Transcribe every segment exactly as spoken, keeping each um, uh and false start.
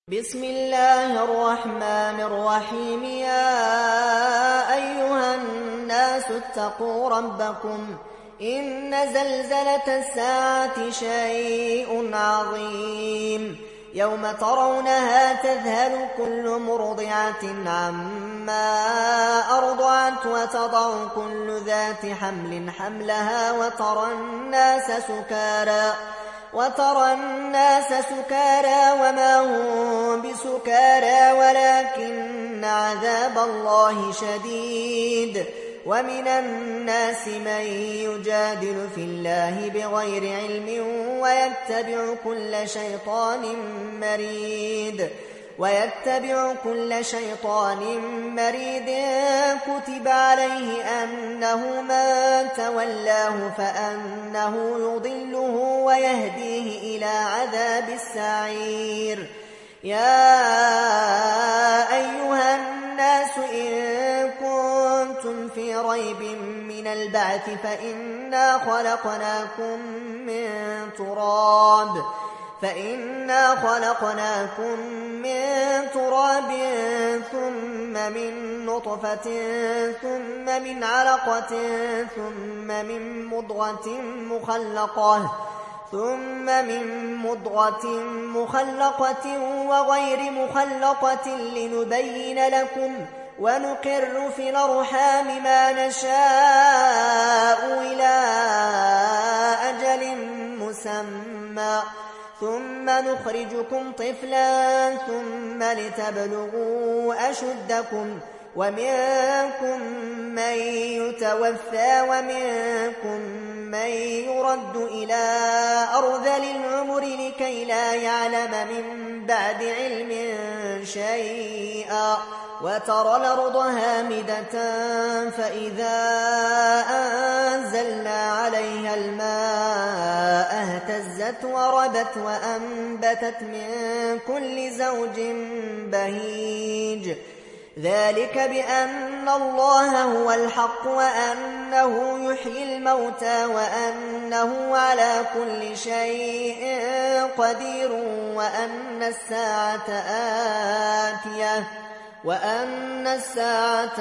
بسم الله الرحمن الرحيم. يا أيها الناس اتقوا ربكم إن زلزلة الساعة شيء عظيم. يوم ترونها تذهل كل مرضعة عما أرضعت وتضع كل ذات حمل حملها وترى الناس سكارى وترى الناس سكارى وما هم بسكارى ولكن عذاب الله شديد. ومن الناس من يجادل في الله بغير علم ويتبع كل شيطان مريد ويتبع كل شيطان مريد كتب عليه أنه من تولاه فأنه يضله ويهديه إلى عذاب السعير. يا أيها الناس إن كنتم في ريب من البعث فإنا خلقناكم من تراب فإنا خلقناكم من تراب ثم من نطفة ثم من علقة ثم من مضغة مخلقة ثم من مضغة مخلقة وغير مخلقة لنبين لكم ونقر في الأرحام ما نشاء إلى أجل مسمى ثم نخرجكم طفلا ثم لتبلغوا أشدكم ومنكم من يتوفى ومنكم من يرد إلى أرذل العمر لكي لا يعلم من بعد علم شيئا. وترى الأرض هامدة فإذا أنزلنا عليها الماء اهتزت وربت وأنبتت من كل زوج بهيج. ذلك بأن الله هو الحق وأنه يحيي الموتى وأنه على كل شيء قدير وأن الساعة آتية وأن الساعة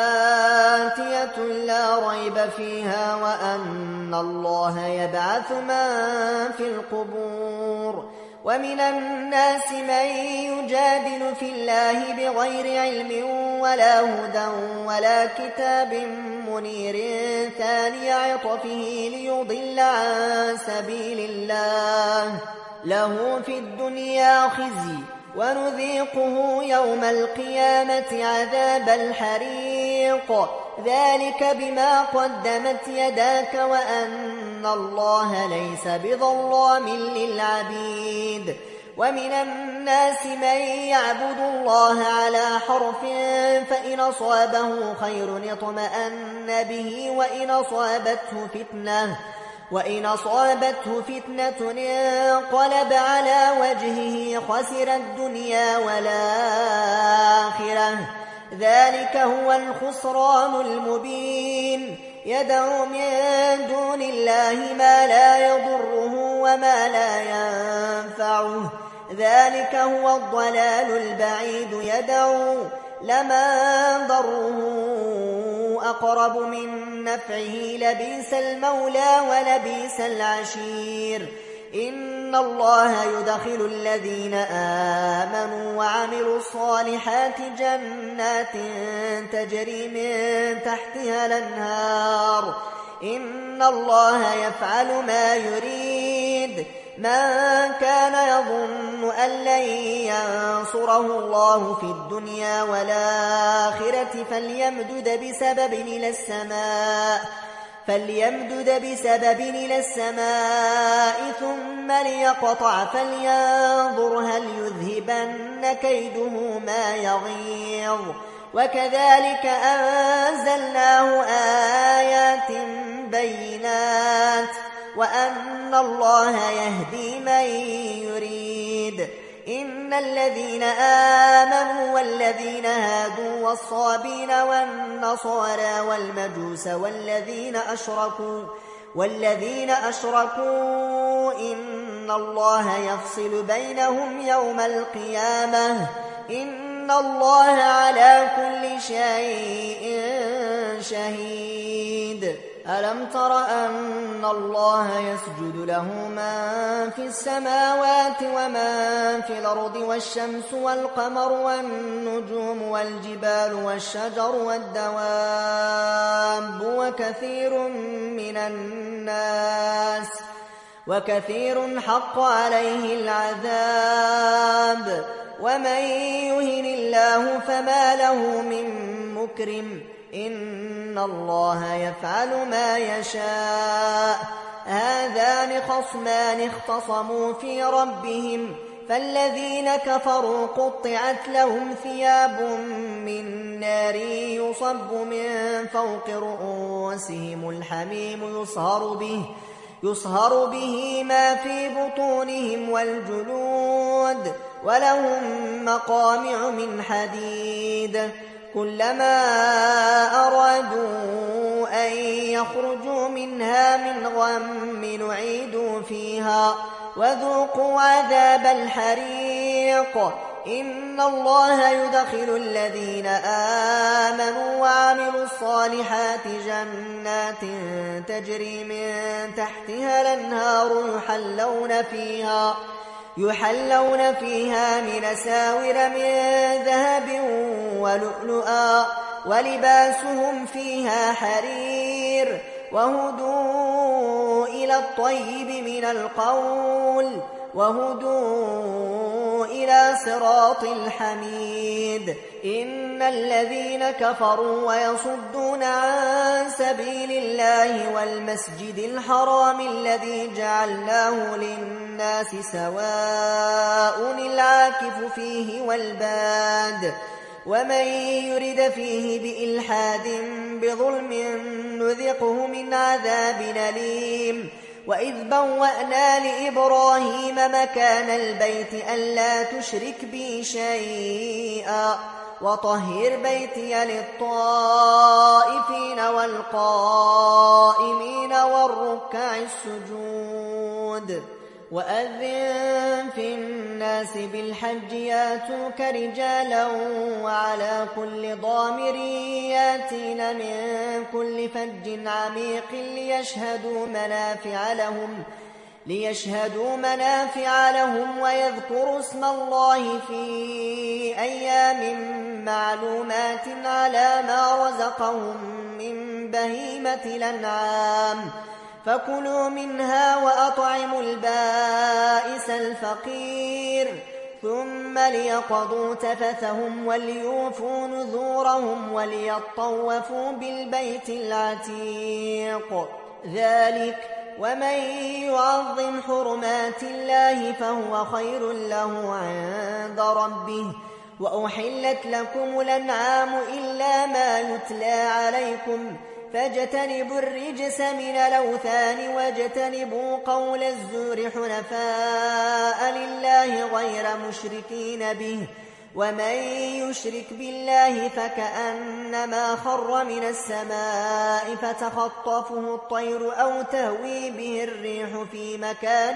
آتية لا ريب فيها وأن الله يبعث من في القبور. ومن الناس من يجادل في الله بغير علم ولا هدى ولا كتاب منير ثاني عطفه ليضل عن سبيل الله له في الدنيا خزي ونذيقه يوم القيامة عذاب الحريق. ذلك بما قدمت يداك وأن الله ليس بظلام للعبيد. ومن الناس من يعبد الله على حرف فإن أصابه خير اطمأن به وإن أصابته فتنة وإن أصابته فتنة انقلب على وجهه خسر الدنيا والآخرة. ذلك هو الخسران المبين. يدعو من دون الله ما لا يضره وما لا ينفعه ذلك هو الضلال البعيد. يدعو لمن ضره أقرب من نفعه لبئس المولى ولبئس العشير. إن الله يدخل الذين آمنوا وعملوا الصالحات جنات تجري من تحتها الأنهار. إن الله يفعل ما يريد. من كان يظن أن لن ينصره الله في الدنيا والآخرة فليمدد بسبب إلى السماء فليمدد بسبب إلى السماء ثم ليقطع فلينظر هل يذهبن كيده ما يغيظ. وكذلك أنزلناه آيات بينات وأن الله يهدي من يريد. إن الذين آمنوا والذين هادوا والصابين والنصارى والمجوس والذين أشركوا والذين أشركوا إن إن الله يفصل بينهم يوم القيامة إن الله على كل شيء شهيد. ألم تر أن الله يسجد له من في السماوات ومن في الأرض والشمس والقمر والنجوم والجبال والشجر والدواب وكثير من الناس وكثير حق عليه العذاب ومن يهن الله فما له من مكرم إن الله يفعل ما يشاء. هذان خصمان اختصموا في ربهم فالذين كفروا قطعت لهم ثياب من نار يصب من فوق رؤوسهم الحميم يصهر به يصهر به ما في بطونهم والجلود ولهم مقامع من حديد كلما أرادوا أن يخرجوا منها من غم نعيدوا فيها وذوقوا عذاب الحريق. إن الله يدخل الذين آمنوا وعملوا الصالحات جنات تجري من تحتها الأنهار يحلون فيها يحلون فيها من أساور من ذهب ولؤلؤا ولباسهم فيها حرير وهدوا إلى الطيب من القول وهدوا إلى صراط الحميد. إن الذين كفروا ويصدون عن سبيل الله والمسجد الحرام الذي جعلناه للناس سواء العاكف فيه والباد ومن يرد فيه بإلحاد بظلم نذقه من عذاب أليم. وإذ بوأنا لإبراهيم مكان البيت ألا تشرك بي شيئا وطهر بيتي للطائفين والقائمين والركع السجود. وأذن في الناس بالحج ياتوك رجالا وعلى كل ضامر ياتين من كل فج عميق ليشهدوا منافع لهم ليشهدوا منافع لهم ويذكروا اسم الله في أيام معلومات على ما رزقهم من بهيمة الأنعام فكلوا منها وأطعموا البائس الفقير ثم ليقضوا تفثهم وليوفوا نذورهم وليطوفوا بالبيت العتيق. ذلك ومن يعظم حرمات الله فهو خير له عند ربه. وأحلت لكم الأنعام إلا ما يتلى عليكم فاجتنبوا الرجس من الأوثان واجتنبوا قول الزور حنفاء لله غير مشركين به ومن يشرك بالله فكأنما خر من السماء فتخطفه الطير أو تهوي به الريح في مكان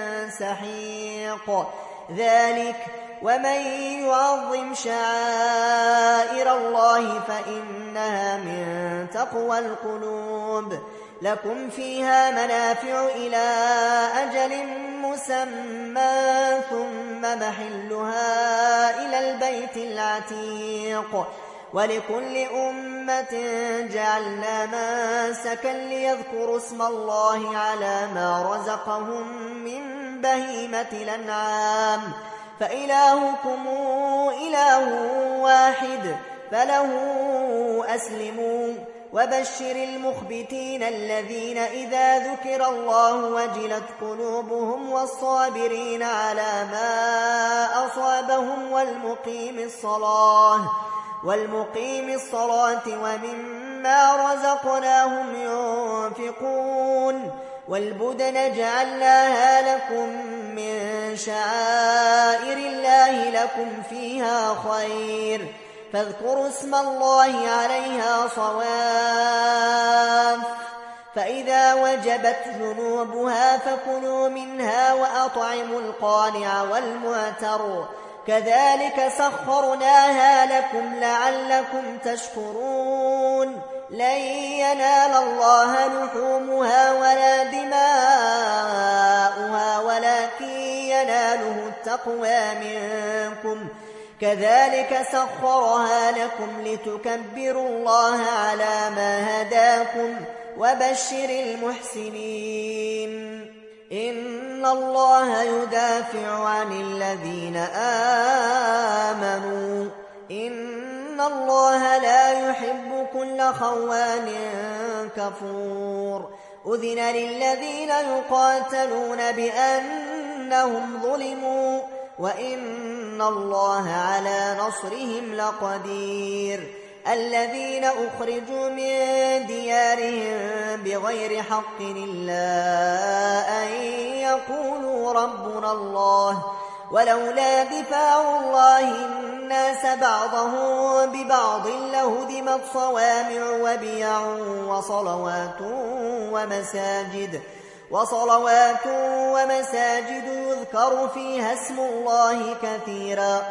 سحيق. ذلك ومن يعظم شعائر الله فإنها من تقوى القلوب. لكم فيها منافع إلى أجل مسمى ثم محلها إلى البيت العتيق. ولكل أمة جعلنا منسكا ليذكروا اسم الله على ما رزقهم من بهيمة الأنعام فإلهكم إله واحد فله أسلموا. وبشر المخبتين الذين إذا ذكر الله وجلت قلوبهم والصابرين على ما أصابهم والمقيم الصلاة والمقيم الصلاة ومما رزقناهم ينفقون. والبدن جعلناها لكم من شعائر الله لكم فيها خير فاذكروا اسم الله عليها صواف فإذا وجبت جنوبها فكلوا منها وأطعموا القانع والمعتر كذلك سخرناها لكم لعلكم تشكرون لن ينال الله لحومها ولا دماؤها ولكن يناله التقوى منكم كذلك سخرها لكم لتكبروا الله على ما هداكم وبشر المحسنين إن الله يدافع عن الذين آمنوا إن الله لا يحب كل خوان كفور أذن للذين يقاتلون بأنهم ظلموا وإن الله على نصرهم لقدير الذين أخرجوا من ديارهم بغير حق إلا أن يقولوا ربنا الله ولولا دفاع الله الناس بعضهم ببعض لهدمت صوامع وبيع وصلوات ومساجد وصلوات ومساجد يذكر فيها اسم الله كثيرا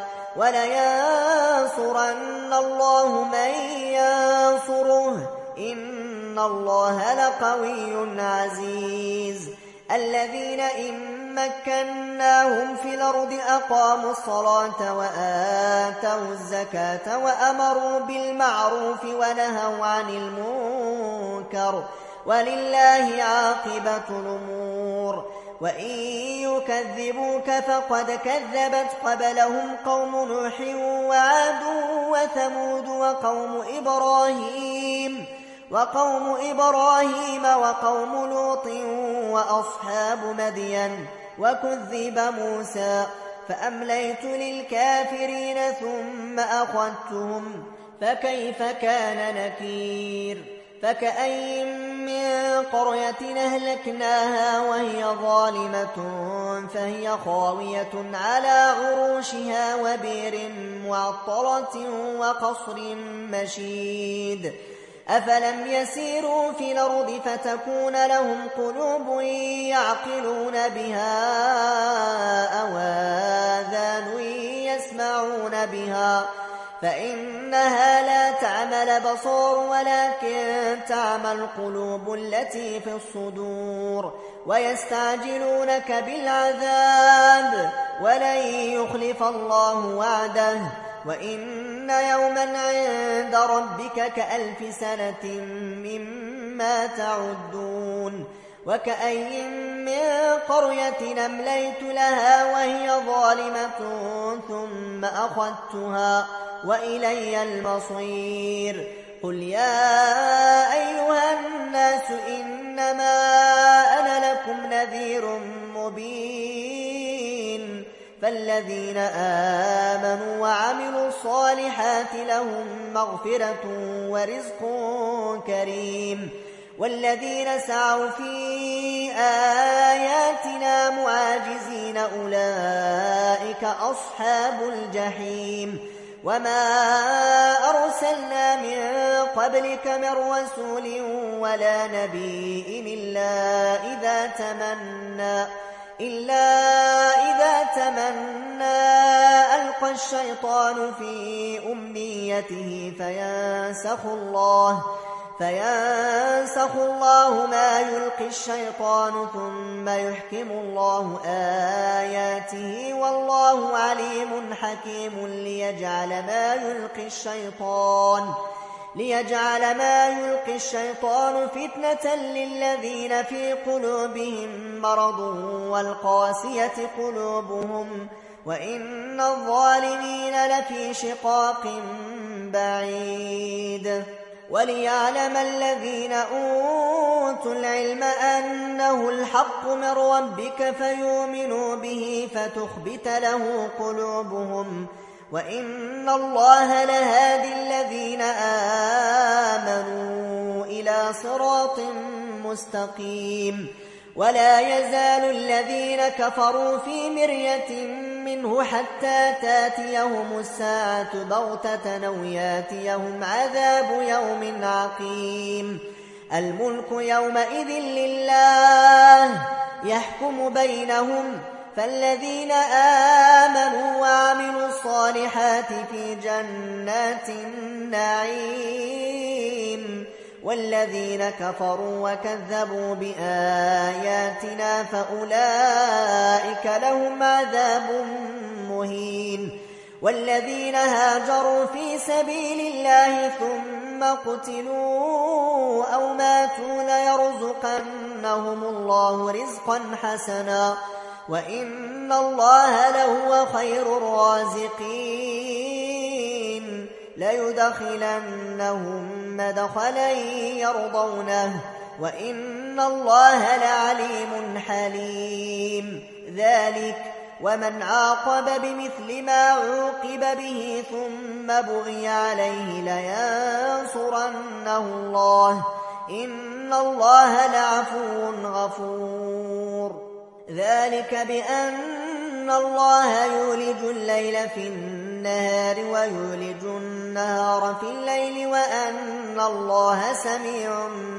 ولينصرن الله من ينصره إن الله لقوي عزيز الذين إن مكناهم في الأرض أقاموا الصلاة وآتوا الزكاة وأمروا بالمعروف ونهوا عن المنكر ولله عاقبة الأمور وإن يكذبوك فقد كذبت قبلهم قوم نوح وعاد وثمود وقوم إبراهيم وقوم إبراهيم وقوم لوط وأصحاب مدين وكذب موسى فأمليت للكافرين ثم أخذتهم فكيف كان نكير فكأي من قرية أهلكناها وهي ظالمة فهي خاوية على عروشها وبئر معطلة وقصر مشيد أفلم يسيروا في الأرض فتكون لهم قلوب يعقلون بها أو آذان يسمعون بها فإنها لا تعمى الأبصار ولكن تعمى القلوب التي في الصدور ويستعجلونك بالعذاب ولن يخلف الله وعده وإن يوما عند ربك كألف سنة مما تعدون وكأي من قرية أمليت لها وهي ظالمة ثم أخذتها وإلي المصير قل يا أيها الناس إنما أنا لكم نذير مبين فالذين آمنوا وعملوا الصالحات لهم مغفرة ورزق كريم والذين سعوا في آياتنا معاجزين أولئك أصحاب الجحيم وما أرسلنا من قبلك من رسول ولا نبي إلا إذا تمنى إلا إذا تمنى ألقى الشيطان في أمنيته فينسخ الله فينسخ الله ما يلقي الشيطان ثم يحكم الله آياته والله عليم حكيم ليجعل ما يلقي الشيطان ليجعل ما يلقي الشيطان فتنة للذين في قلوبهم مرض والقاسية قلوبهم وإن الظالمين لفي شقاق بعيد وليعلم الذين أوتوا العلم أنه الحق من ربك فيؤمنوا به فتخبت له قلوبهم وإن الله لهادي الذين آمنوا إلى صراط مستقيم ولا يزال الذين كفروا في مرية منه حتى تاتيهم الساعة بغتة أو ياتيهم عذاب يوم عقيم الملك يومئذ لله يحكم بينهم فالذين آمنوا وعملوا الصالحات في جنات النعيم والذين كفروا وكذبوا بآياتنا فأولئك لهم عذاب مهين والذين هاجروا في سبيل الله ثم قتلوا أو ماتوا ليرزقنهم الله رزقا حسنا وإن الله لهو خير الرازقين ليدخلنهم مدخلا يرضونه وإن الله لعليم حليم ذلك ومن عاقب بمثل ما عوقب به ثم بغي عليه لينصرنه الله إن الله لعفو غفور ذلك بأن الله يولج الليل في النهار ويولج النهار في الليل وأن الله سميع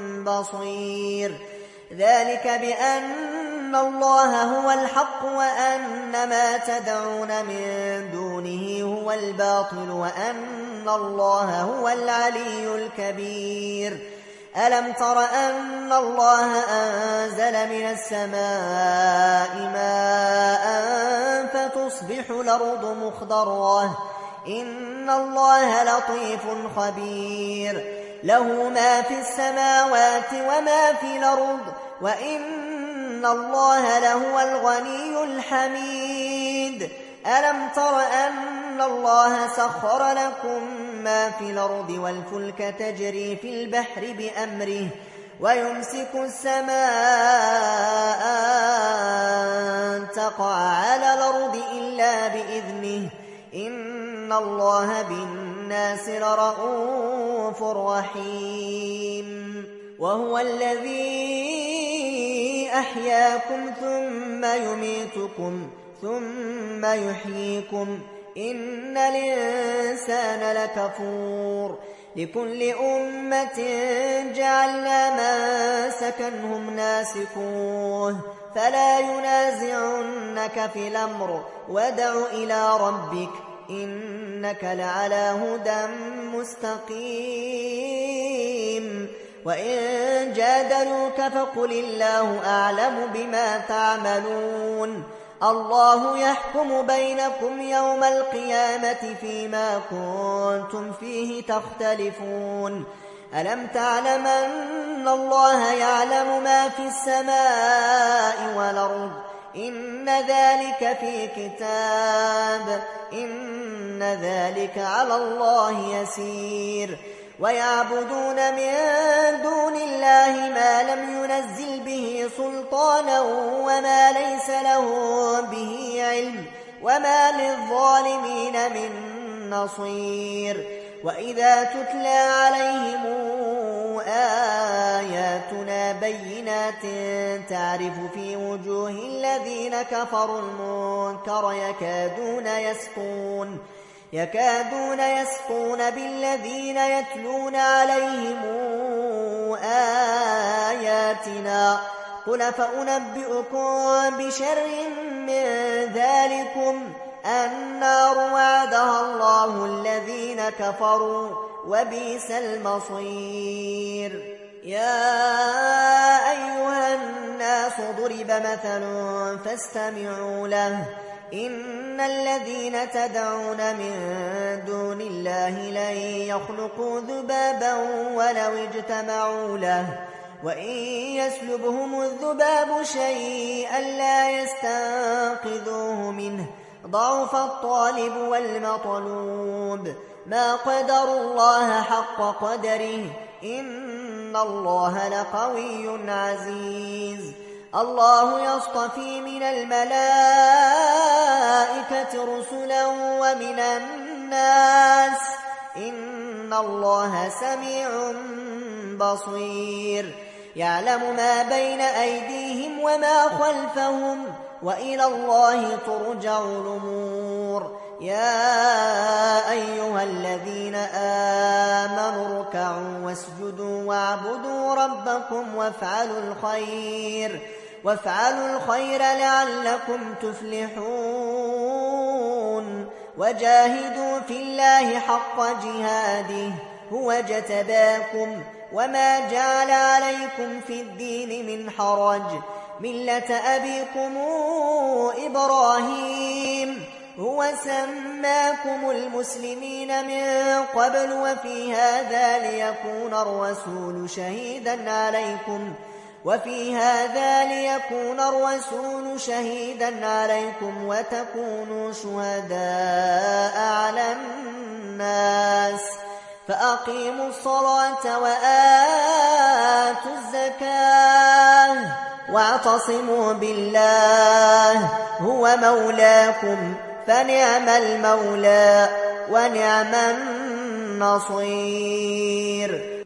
بصير ذلك بأن الله هو الحق وأن ما تدعون من دونه هو الباطل وأن الله هو العلي الكبير ألم تر أن الله أنزل من السماء ماء فتصبح الأرض مخضرة إن الله لطيف خبير له ما في السماوات وما في الأرض وإن الله لهو الغني الحميد ألم تر أن الله سخر لكم ما في الأرض والفلك تجري في البحر بأمره ويمسك السماء أن تقع على الأرض إلا بإذنه إن الله بالناس لرءوف رحيم وهو الذي أحياكم ثم يميتكم ثم يحييكم إن الإنسان لكفور لكل أمة جعلنا منسكنهم ناسكوه فلا ينازعنك في الأمر وادع إلى ربك إنك لعلى هدى مستقيم وإن جادلوك فقل الله أعلم بما تعملون الله يحكم بينكم يوم القيامة فيما كنتم فيه تختلفون ألم تعلم أن الله يعلم ما في السماء والأرض إن ذلك في كتاب إن ذلك على الله يسير ويعبدون من دون الله ما لم ينزل به سلطانا وما ليس له به علم وما للظالمين من نصير وإذا تتلى عليهم آياتنا بينات تعرف في وجوه الذين كفروا المنكر يكادون يسقون يكادون يسقون بالذين يتلون عليهم آياتنا قل فأنبئكم بشر من ذلكم النار وعدها الله الذين كفروا وبئس المصير يا أيها الناس ضرب مثل فاستمعوا له إن الذين تدعون من دون الله لن يخلقوا ذبابا ولو اجتمعوا له وإن يسلبهم الذباب شيئا لا يستنقذوه منه ضعف الطالب والمطلوب ما قدروا الله حق قدره إن الله لقوي عزيز الله يصطفي من الملائكة رسلا ومن الناس إن الله سميع بصير يعلم ما بين أيديهم وما خلفهم وإلى الله ترجع الأمور يا أيها الذين آمنوا اركعوا واسجدوا واعبدوا ربكم وافعلوا الخير وافعلوا الخير لعلكم تفلحون وجاهدوا في الله حق جهاده هو اجتباكم وما جعل عليكم في الدين من حرج ملة أبيكم إبراهيم هو سماكم المسلمين من قبل وفي هذا ليكون الرسول شهيدا عليكم وفي هذا ليكون الرسول شهيدا عليكم وتكونوا شهداء على الناس فأقيموا الصلاة وآتوا الزكاة واعتصموا بالله هو مولاكم فنعم المولى ونعم النصير